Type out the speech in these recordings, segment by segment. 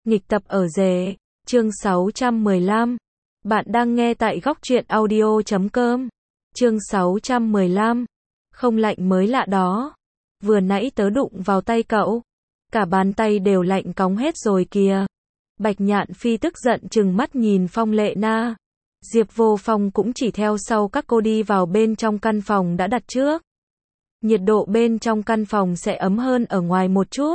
Nghịch tập ở rể, chương 615. Bạn đang nghe tại góc truyện audio.com. Chương 615. Không lạnh mới lạ đó. Vừa nãy tớ đụng vào tay cậu. Cả bàn tay đều lạnh cóng hết rồi kìa. Bạch Nhạn Phi tức giận trừng mắt nhìn Phong Lệ Na. Diệp Vô Phong cũng chỉ theo sau các cô đi vào bên trong căn phòng đã đặt trước. Nhiệt độ bên trong căn phòng sẽ ấm hơn ở ngoài một chút.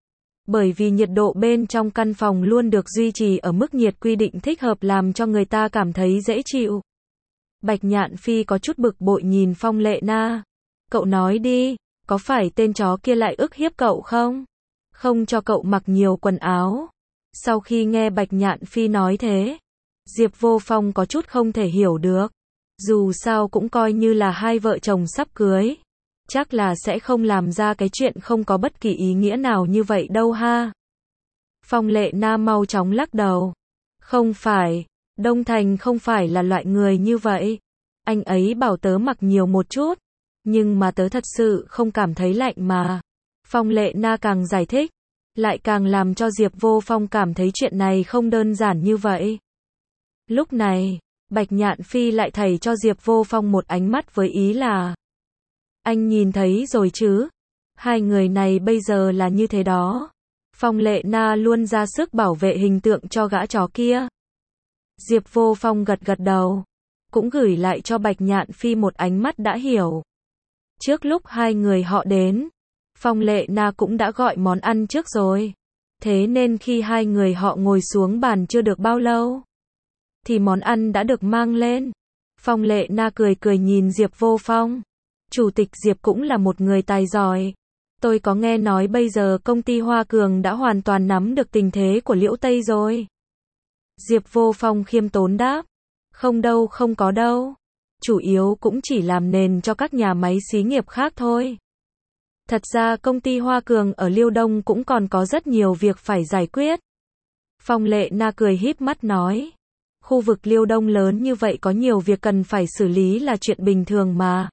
Bởi vì nhiệt độ bên trong căn phòng luôn được duy trì ở mức nhiệt quy định thích hợp làm cho người ta cảm thấy dễ chịu. Bạch Nhạn Phi có chút bực bội nhìn Phong Lệ Na. Cậu nói đi, có phải tên chó kia lại ức hiếp cậu không? Không cho cậu mặc nhiều quần áo. Sau khi nghe Bạch Nhạn Phi nói thế, Diệp Vô Phong có chút không thể hiểu được. Dù sao cũng coi như là hai vợ chồng sắp cưới. Chắc là sẽ không làm ra cái chuyện không có bất kỳ ý nghĩa nào như vậy đâu ha. Phong Lệ Na mau chóng lắc đầu. Không phải, Đông Thành không phải là loại người như vậy. Anh ấy bảo tớ mặc nhiều một chút, nhưng mà tớ thật sự không cảm thấy lạnh mà. Phong Lệ Na càng giải thích, lại càng làm cho Diệp Vô Phong cảm thấy chuyện này không đơn giản như vậy. Lúc này, Bạch Nhạn Phi lại thảy cho Diệp Vô Phong một ánh mắt với ý là: anh nhìn thấy rồi chứ? Hai người này bây giờ là như thế đó. Phong Lệ Na luôn ra sức bảo vệ hình tượng cho gã chó kia. Diệp Vô Phong gật gật đầu, cũng gửi lại cho Bạch Nhạn Phi một ánh mắt đã hiểu. Trước lúc hai người họ đến, Phong Lệ Na cũng đã gọi món ăn trước rồi. Thế nên khi hai người họ ngồi xuống bàn chưa được bao lâu, thì món ăn đã được mang lên. Phong Lệ Na cười cười nhìn Diệp Vô Phong. Chủ tịch Diệp cũng là một người tài giỏi. Tôi có nghe nói bây giờ công ty Hoa Cường đã hoàn toàn nắm được tình thế của Liễu Tây rồi. Diệp Vô Phong khiêm tốn đáp. Không đâu, không có đâu. Chủ yếu cũng chỉ làm nền cho các nhà máy xí nghiệp khác thôi. Thật ra công ty Hoa Cường ở Liêu Đông cũng còn có rất nhiều việc phải giải quyết. Phong Lệ Na cười híp mắt nói. Khu vực Liêu Đông lớn như vậy có nhiều việc cần phải xử lý là chuyện bình thường mà.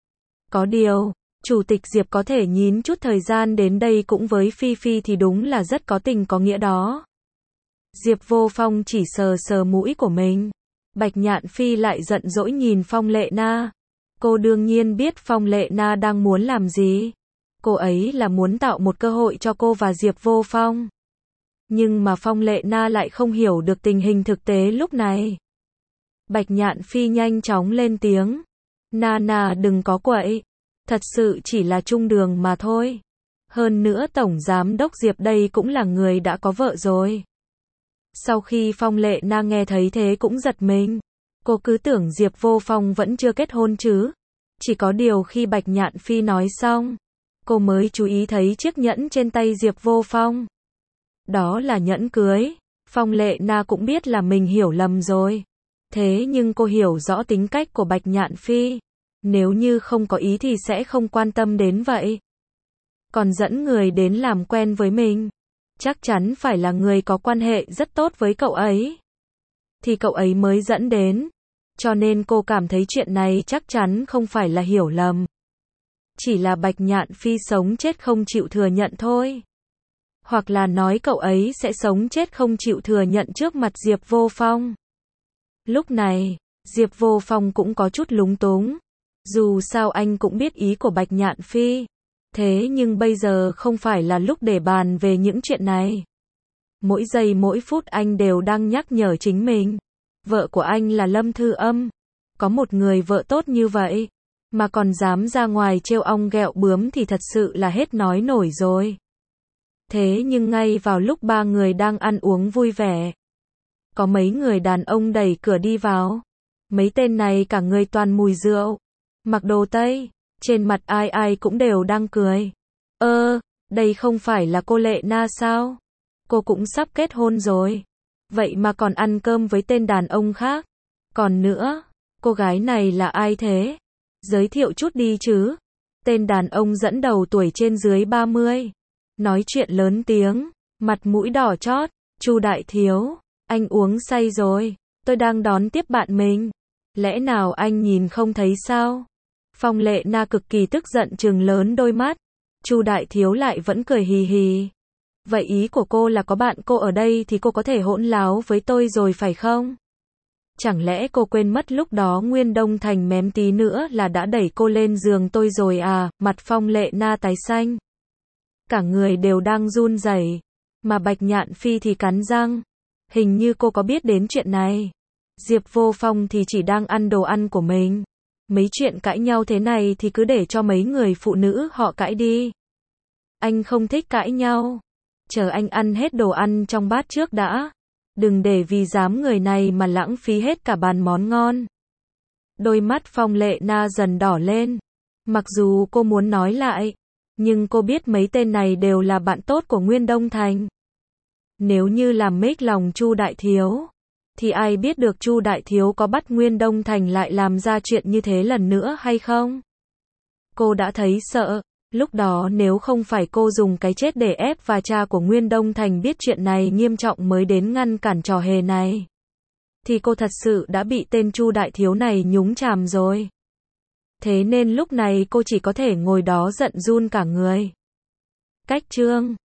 Có điều, Chủ tịch Diệp có thể nhín chút thời gian đến đây cũng với Phi Phi thì đúng là rất có tình có nghĩa đó. Diệp Vô Phong chỉ sờ sờ mũi của mình. Bạch Nhạn Phi lại giận dỗi nhìn Phong Lệ Na. Cô đương nhiên biết Phong Lệ Na đang muốn làm gì. Cô ấy là muốn tạo một cơ hội cho cô và Diệp Vô Phong. Nhưng mà Phong Lệ Na lại không hiểu được tình hình thực tế lúc này. Bạch Nhạn Phi nhanh chóng lên tiếng. Na đừng có quậy. Thật sự chỉ là chung đường mà thôi. Hơn nữa Tổng Giám đốc Diệp đây cũng là người đã có vợ rồi. Sau khi Phong Lệ Na nghe thấy thế cũng giật mình. Cô cứ tưởng Diệp Vô Phong vẫn chưa kết hôn chứ. Chỉ có điều khi Bạch Nhạn Phi nói xong, cô mới chú ý thấy chiếc nhẫn trên tay Diệp Vô Phong. Đó là nhẫn cưới. Phong Lệ Na cũng biết là mình hiểu lầm rồi. Thế nhưng cô hiểu rõ tính cách của Bạch Nhạn Phi. Nếu như không có ý thì sẽ không quan tâm đến vậy. Còn dẫn người đến làm quen với mình, chắc chắn phải là người có quan hệ rất tốt với cậu ấy. Thì cậu ấy mới dẫn đến. Cho nên cô cảm thấy chuyện này chắc chắn không phải là hiểu lầm. Chỉ là Bạch Nhạn Phi sống chết không chịu thừa nhận thôi. Hoặc là nói cậu ấy sẽ sống chết không chịu thừa nhận trước mặt Diệp Vô Phong. Lúc này, Diệp Vô Phong cũng có chút lúng túng. Dù sao anh cũng biết ý của Bạch Nhạn Phi. Thế nhưng bây giờ không phải là lúc để bàn về những chuyện này. Mỗi giây mỗi phút anh đều đang nhắc nhở chính mình. Vợ của anh là Lâm Thư Âm. Có một người vợ tốt như vậy, mà còn dám ra ngoài trêu ong ghẹo bướm thì thật sự là hết nói nổi rồi. Thế nhưng ngay vào lúc ba người đang ăn uống vui vẻ, có mấy người đàn ông đẩy cửa đi vào. Mấy tên này cả người toàn mùi rượu, mặc đồ Tây, trên mặt ai ai cũng đều đang cười. Đây không phải là cô Lệ Na sao? Cô cũng sắp kết hôn rồi. Vậy mà còn ăn cơm với tên đàn ông khác. Còn nữa, cô gái này là ai thế? Giới thiệu chút đi chứ. Tên đàn ông dẫn đầu tuổi trên dưới 30. Nói chuyện lớn tiếng, mặt mũi đỏ chót. Chu đại thiếu, anh uống say rồi. Tôi đang đón tiếp bạn mình. Lẽ nào anh nhìn không thấy sao? Phong Lệ Na cực kỳ tức giận trừng lớn đôi mắt. Chu đại thiếu lại vẫn cười hì hì. Vậy ý của cô là có bạn cô ở đây thì cô có thể hỗn láo với tôi rồi phải không? Chẳng lẽ cô quên mất lúc đó Nguyên Đông Thành mém tí nữa là đã đẩy cô lên giường tôi rồi à? Mặt Phong Lệ Na tái xanh. Cả người đều đang run rẩy. Mà Bạch Nhạn Phi thì cắn răng. Hình như cô có biết đến chuyện này. Diệp Vô Phong thì chỉ đang ăn đồ ăn của mình. Mấy chuyện cãi nhau thế này thì cứ để cho mấy người phụ nữ họ cãi đi. Anh không thích cãi nhau. Chờ anh ăn hết đồ ăn trong bát trước đã. Đừng để vì dám người này mà lãng phí hết cả bàn món ngon. Đôi mắt Phong Lệ Na dần đỏ lên. Mặc dù cô muốn nói lại, nhưng cô biết mấy tên này đều là bạn tốt của Nguyên Đông Thành. Nếu như làm mếch lòng Chu Đại Thiếu, thì ai biết được Chu Đại Thiếu có bắt Nguyên Đông Thành lại làm ra chuyện như thế lần nữa hay không? Cô đã thấy sợ. Lúc đó nếu không phải cô dùng cái chết để ép và cha của Nguyên Đông Thành biết chuyện này nghiêm trọng mới đến ngăn cản trò hề này, thì cô thật sự đã bị tên Chu Đại Thiếu này nhúng chàm rồi. Thế nên lúc này cô chỉ có thể ngồi đó giận run cả người. Cách chương